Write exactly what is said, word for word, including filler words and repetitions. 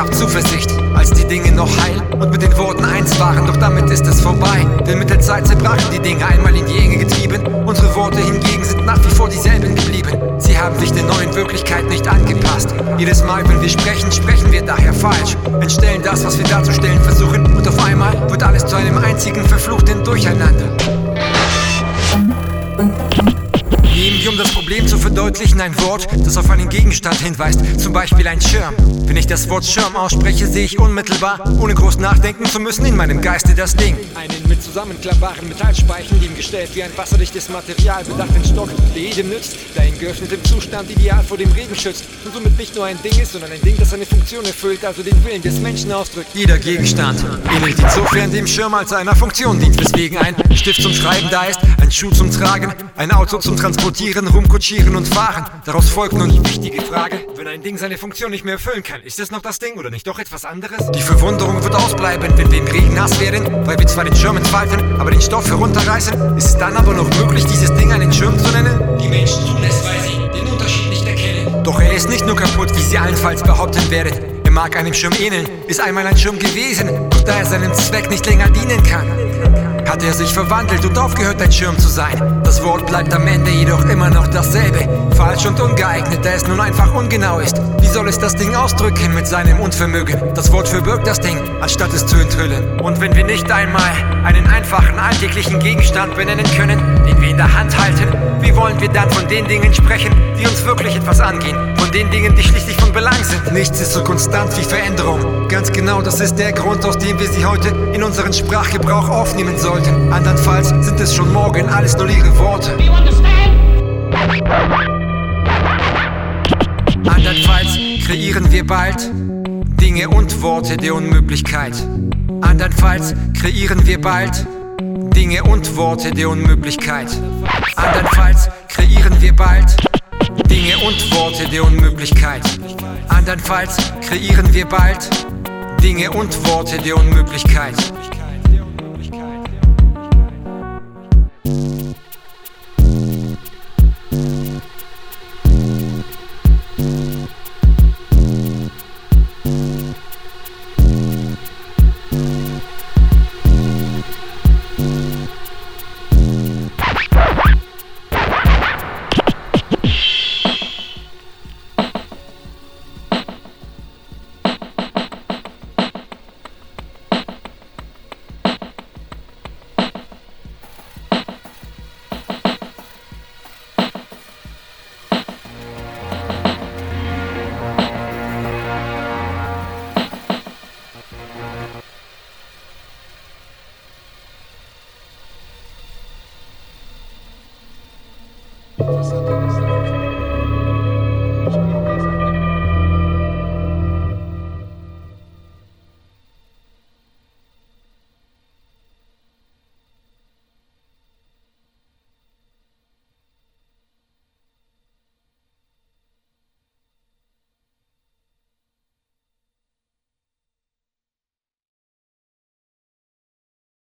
noch Zuversicht, als die Dinge noch heil und mit den Worten eins waren, doch damit ist es vorbei. Denn mit der Zeit zerbrachen die Dinge einmal in die Enge getrieben. Unsere Worte hingegen sind nach wie vor dieselben geblieben. Sie haben sich der neuen Wirklichkeit nicht angepasst. Jedes Mal, wenn wir sprechen, sprechen wir daher falsch. Entstellen das, was wir darzustellen versuchen, und auf einmal wird alles zu einem einzigen verfluchten Durcheinander. Nehmen wir, um das Problem zu verdeutlichen, ein Wort, das auf einen Gegenstand hinweist, zum Beispiel ein Schirm. Wenn ich das Wort Schirm ausspreche, sehe ich unmittelbar, ohne groß nachdenken zu müssen, in meinem Geiste das Ding. Einen mit zusammenklappbaren Metallspeichen, ihm gestellt wie ein wasserdichtes Material, bedachten Stock, der jedem nützt, der in geöffnetem Zustand ideal vor dem Regen schützt und somit nicht nur ein Ding ist, sondern ein Ding, das seine Funktion erfüllt, also den Willen des Menschen ausdrückt. Jeder Gegenstand ähnelt insofern dem Schirm, als einer Funktion dient, weswegen ein Stift zum Schreiben da ist, ein Schuh zum Tragen, ein Auto zum Transportieren, rumkutschieren und fahren. Daraus folgt nun die wichtige Frage: Wenn ein Ding seine Funktion nicht mehr erfüllen kann, ist es noch das Ding oder nicht doch etwas anderes? Die Verwunderung wird ausbleiben, wenn wir im Regen nass werden, weil wir zwar den Schirm entfalten, aber den Stoff herunterreißen. Ist es dann aber noch möglich, dieses Ding einen Schirm zu nennen? Die Menschen tun es, weil sie den Unterschied nicht erkennen. Doch er ist nicht nur kaputt, wie sie allenfalls behaupten werden. Er mag einem Schirm ähneln, ist einmal ein Schirm gewesen, doch da er seinem Zweck nicht länger dienen kann, hat er sich verwandelt und aufgehört, ein Schirm zu sein. Das Wort bleibt am Ende jedoch immer noch dasselbe. Falsch und ungeeignet, da es nun einfach ungenau ist. Wie soll es das Ding ausdrücken mit seinem Unvermögen? Das Wort verbirgt das Ding, anstatt es zu enthüllen. Und wenn wir nicht einmal einen einfachen, alltäglichen Gegenstand benennen können, den wir in der Hand halten, wie wollen wir dann von den Dingen sprechen, die uns wirklich etwas angehen? Von den Dingen, die schließlich von Belang sind. Nichts ist so konstant wie Veränderung. Ganz genau, das ist der Grund, aus dem wir sie heute in unseren Sprachgebrauch aufnehmen sollten. Andernfalls sind es schon morgen alles nur leere Worte. Andernfalls kreieren wir bald Dinge und Worte der Unmöglichkeit. Andernfalls kreieren wir bald Dinge und Worte der Unmöglichkeit. Andernfalls kreieren wir bald Dinge und Worte der Unmöglichkeit. Andernfalls kreieren wir bald Dinge und Worte der Unmöglichkeit. Was hat er gesagt?